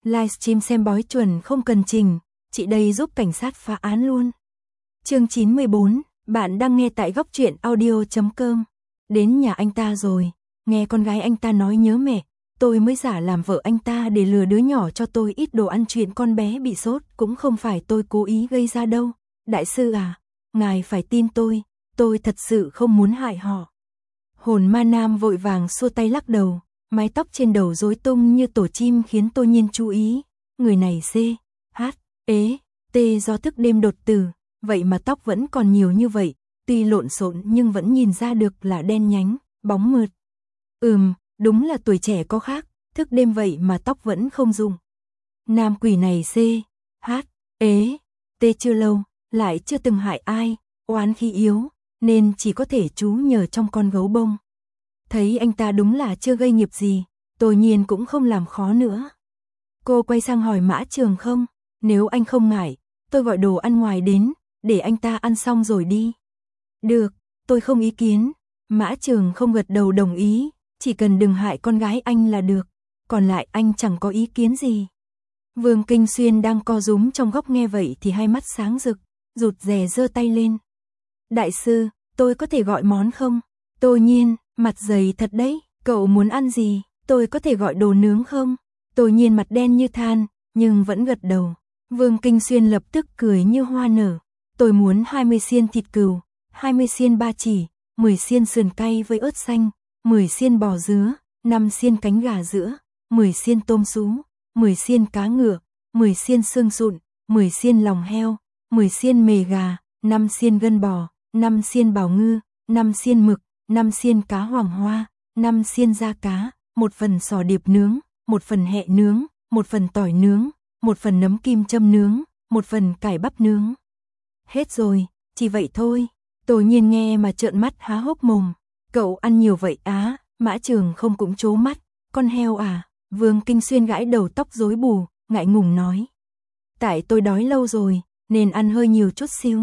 Livestream xem bói chuẩn không cần trình, chị đây giúp cảnh sát phá án luôn. Chương 914, bạn đang nghe tại góc truyện audio.com. Đến nhà anh ta rồi, nghe con gái anh ta nói nhớ mẹ, tôi mới giả làm vợ anh ta để lừa đứa nhỏ cho tôi ít đồ ăn, chuyện con bé bị sốt cũng không phải tôi cố ý gây ra đâu. Đại sư à, ngài phải tin tôi thật sự không muốn hại họ. Hồn ma nam vội vàng xua tay lắc đầu, mái tóc trên đầu rối tung như tổ chim khiến Tô Nhiên chú ý. Người này do thức đêm đột tử, vậy mà tóc vẫn còn nhiều như vậy, tuy lộn xộn nhưng vẫn nhìn ra được là đen nhánh, bóng mượt. Đúng là tuổi trẻ có khác, thức đêm vậy mà tóc vẫn không rụng. Nam quỷ này chưa lâu, lại chưa từng hại ai, oán khí yếu, nên chỉ có thể trú nhờ trong con gấu bông. Thấy anh ta đúng là chưa gây nghiệp gì, Tô Nhiên cũng không làm khó nữa. Cô quay sang hỏi Mã Trường không, nếu anh không ngại, tôi gọi đồ ăn ngoài đến, để anh ta ăn xong rồi đi. Được, tôi không ý kiến. Mã Trường không gật đầu đồng ý, chỉ cần đừng hại con gái anh là được, còn lại anh chẳng có ý kiến gì. Vương Kinh Xuyên đang co rúm trong góc nghe vậy thì hai mắt sáng rực, rụt rè giơ tay lên. Đại sư, tôi có thể gọi món không? Tô Nhiên, mặt dày thật đấy, cậu muốn ăn gì? Tôi có thể gọi đồ nướng không? Tô Nhiên mặt đen như than, nhưng vẫn gật đầu. Vương Kinh Xuyên lập tức cười như hoa nở. Tôi muốn 20 xiên thịt cừu, 20 xiên ba chỉ, 10 xiên sườn cay với ớt xanh, 10 xiên bò dứa, 5 xiên cánh gà giữa, 10 xiên tôm sú, 10 xiên cá ngựa, 10 xiên xương sụn, 10 xiên lòng heo, 10 xiên mề gà, 5 xiên gân bò, 5 xiên bào ngư, 5 xiên mực, 5 xiên cá hoàng hoa, 5 xiên da cá, 1 phần sò điệp nướng, 1 phần hẹ nướng, 1 phần tỏi nướng, 1 phần nấm kim châm nướng, 1 phần cải bắp nướng. Hết rồi, chỉ vậy thôi. Tô Nhiên nghe mà trợn mắt há hốc mồm. Cậu ăn nhiều vậy á? Mã Trường không cũng trố mắt. Con heo à? Vương Kinh Xuyên gãi đầu tóc rối bù, ngại ngùng nói. Tại tôi đói lâu rồi, nên ăn hơi nhiều chút xíu.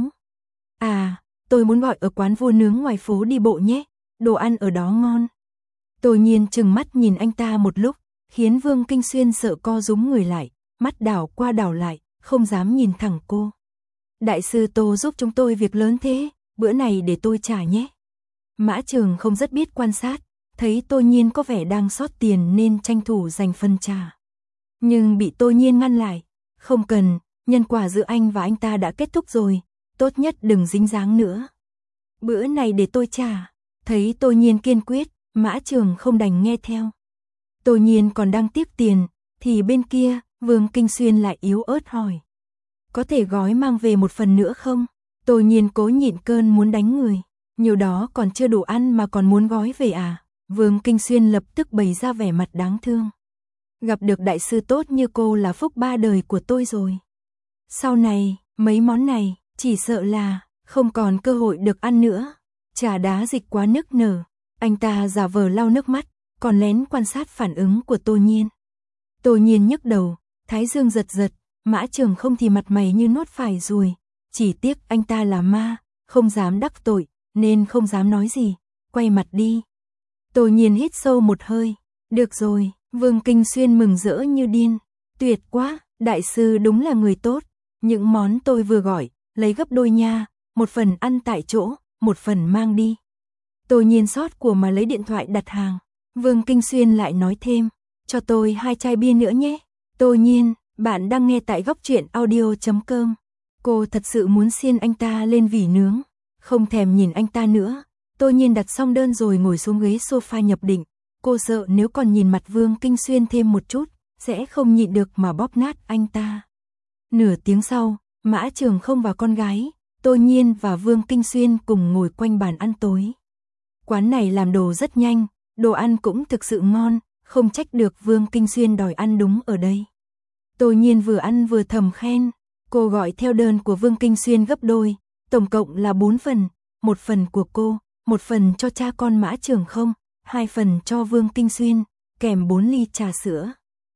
À, tôi muốn gọi ở quán vua nướng ngoài phố đi bộ nhé, đồ ăn ở đó ngon. Tô Nhiên trừng mắt nhìn anh ta một lúc, khiến Vương Kinh Xuyên sợ co rúm người lại, mắt đảo qua đảo lại, không dám nhìn thẳng cô. Đại sư Tô giúp chúng tôi việc lớn thế, bữa này để tôi trả nhé. Mã Trường không rất biết quan sát, thấy Tô Nhiên có vẻ đang sót tiền nên tranh thủ dành phần trả. Nhưng bị Tô Nhiên ngăn lại, không cần, nhân quả giữa anh và anh ta đã kết thúc rồi, tốt nhất đừng dính dáng nữa. Bữa này để tôi trả. Thấy Tô Nhiên kiên quyết, Mã Trường không đành nghe theo. Tô Nhiên còn đang tiếc tiền, thì bên kia, Vương Kinh Xuyên lại yếu ớt hỏi. Có thể gói mang về một phần nữa không? Tô Nhiên cố nhịn cơn muốn đánh người. Nhiều đó còn chưa đủ ăn mà còn muốn gói về à? Vương Kinh Xuyên lập tức bày ra vẻ mặt đáng thương. Gặp được đại sư tốt như cô là phúc ba đời của tôi rồi. Sau này, mấy món này, chỉ sợ là không còn cơ hội được ăn nữa. Trà đá dịch quá nức nở. Anh ta giả vờ lau nước mắt, còn lén quan sát phản ứng của Tô Nhiên. Tô Nhiên nhức đầu, thái dương giật giật, Mã Trường không thì mặt mày như nuốt phải ruồi. Chỉ tiếc anh ta là ma, không dám đắc tội, nên không dám nói gì, quay mặt đi. Tô Nhiên hít sâu một hơi. Được rồi, Vương Kinh Xuyên mừng rỡ như điên. Tuyệt quá, đại sư đúng là người tốt. Những món tôi vừa gọi, lấy gấp đôi nha, một phần ăn tại chỗ, một phần mang đi. Tô Nhiên sót của mà lấy điện thoại đặt hàng. Vương Kinh Xuyên lại nói thêm, cho tôi 2 chai bia nữa nhé. Tô Nhiên, bạn đang nghe tại góc truyện audio.com. Cô thật sự muốn xiên anh ta lên vỉ nướng, không thèm nhìn anh ta nữa. Tô Nhiên đặt xong đơn rồi ngồi xuống ghế sofa nhập định. Cô sợ nếu còn nhìn mặt Vương Kinh Xuyên thêm một chút, sẽ không nhịn được mà bóp nát anh ta. Nửa tiếng sau, Mã Trường không và con gái, Tô Nhiên và Vương Kinh Xuyên cùng ngồi quanh bàn ăn tối. Quán này làm đồ rất nhanh, đồ ăn cũng thực sự ngon, không trách được Vương Kinh Xuyên đòi ăn đúng ở đây. Tô Nhiên vừa ăn vừa thầm khen, cô gọi theo đơn của Vương Kinh Xuyên gấp đôi, tổng cộng là 4 phần, 1 phần của cô, 1 phần cho cha con Mã Trường không, 2 phần cho Vương Kinh Xuyên, kèm 4 ly trà sữa.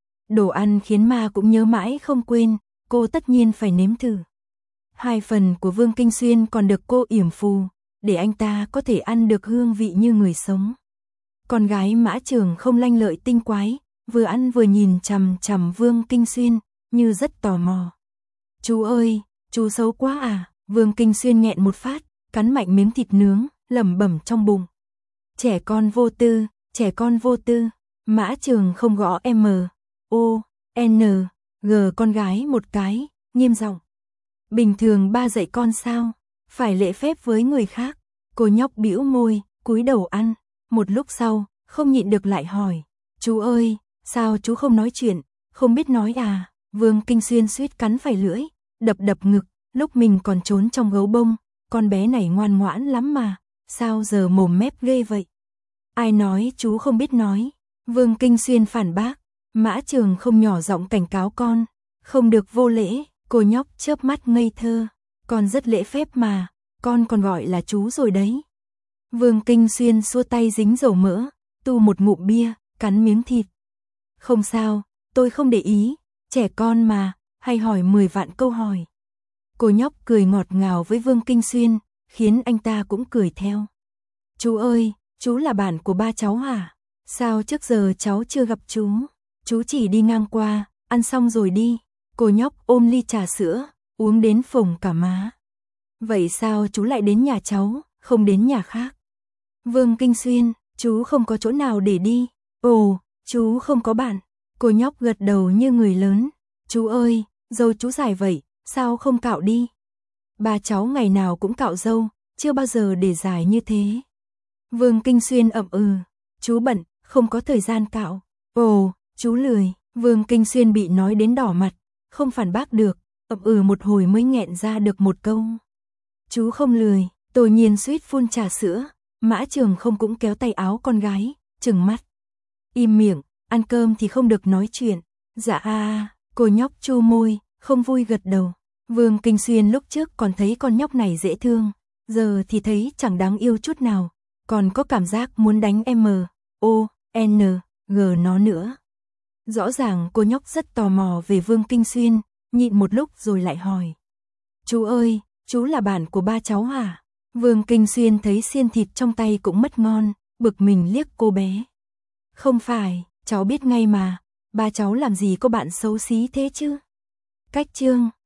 Đồ ăn khiến ma cũng nhớ mãi không quên, cô tất nhiên phải nếm thử. 2 phần của Vương Kinh Xuyên còn được cô yểm phù, để anh ta có thể ăn được hương vị như người sống. Con gái Mã Trường không lanh lợi tinh quái, vừa ăn vừa nhìn chằm chằm Vương Kinh Xuyên, như rất tò mò. Chú ơi, chú xấu quá à, Vương Kinh Xuyên nghẹn một phát, cắn mạnh miếng thịt nướng, lẩm bẩm trong bụng. Trẻ con vô tư, trẻ con vô tư. Mã Trường không gõ M-O-N-G con gái một cái, nghiêm giọng. Bình thường ba dạy con sao, phải lễ phép với người khác. Cô nhóc bĩu môi, cúi đầu ăn, một lúc sau, không nhịn được lại hỏi. Chú ơi, sao chú không nói chuyện, không biết nói à? Vương Kinh Xuyên suýt cắn phải lưỡi, đập đập ngực, lúc mình còn trốn trong gấu bông, con bé này ngoan ngoãn lắm mà, sao giờ mồm mép ghê vậy? Ai nói chú không biết nói? Vương Kinh Xuyên phản bác. Mã Trường không nhỏ giọng cảnh cáo con, không được vô lễ. Cô nhóc chớp mắt ngây thơ, con rất lễ phép mà, con còn gọi là chú rồi đấy. Vương Kinh Xuyên xua tay dính dầu mỡ, tu một ngụm bia, cắn miếng thịt. Không sao, tôi không để ý, trẻ con mà, hay hỏi 10 vạn câu hỏi. Cô nhóc cười ngọt ngào với Vương Kinh Xuyên, khiến anh ta cũng cười theo. Chú ơi, chú là bạn của ba cháu hả? Sao trước giờ cháu chưa gặp chú chỉ đi ngang qua, ăn xong rồi đi. Cô nhóc ôm ly trà sữa, uống đến phồng cả má. Vậy sao chú lại đến nhà cháu, không đến nhà khác? Vương Kinh Xuyên, chú không có chỗ nào để đi. Ồ, chú không có bạn. Cô nhóc gật đầu như người lớn. Chú ơi, râu chú dài vậy, sao không cạo đi? Ba cháu ngày nào cũng cạo râu, chưa bao giờ để dài như thế. Vương Kinh Xuyên ậm ừ. Chú bận, không có thời gian cạo. Ồ, chú lười. Vương Kinh Xuyên bị nói đến đỏ mặt, không phản bác được, ậm ừ một hồi mới nghẹn ra được một câu. Chú không lười. Tô Nhiên suýt phun trà sữa. Mã Trường không cũng kéo tay áo con gái, trừng mắt. Im miệng, ăn cơm thì không được nói chuyện. Dạ cô nhóc chu môi, không vui gật đầu. Vương Kinh Xuyên lúc trước còn thấy con nhóc này dễ thương, giờ thì thấy chẳng đáng yêu chút nào, còn có cảm giác muốn đánh M-O-N-G nó nữa. Rõ ràng cô nhóc rất tò mò về Vương Kinh Xuyên, nhịn một lúc rồi lại hỏi. Chú ơi, chú là bạn của ba cháu hả? Vương Kinh Xuyên thấy xiên thịt trong tay cũng mất ngon, bực mình liếc cô bé. Không phải, cháu biết ngay mà, ba cháu làm gì có bạn xấu xí thế chứ? Cách chương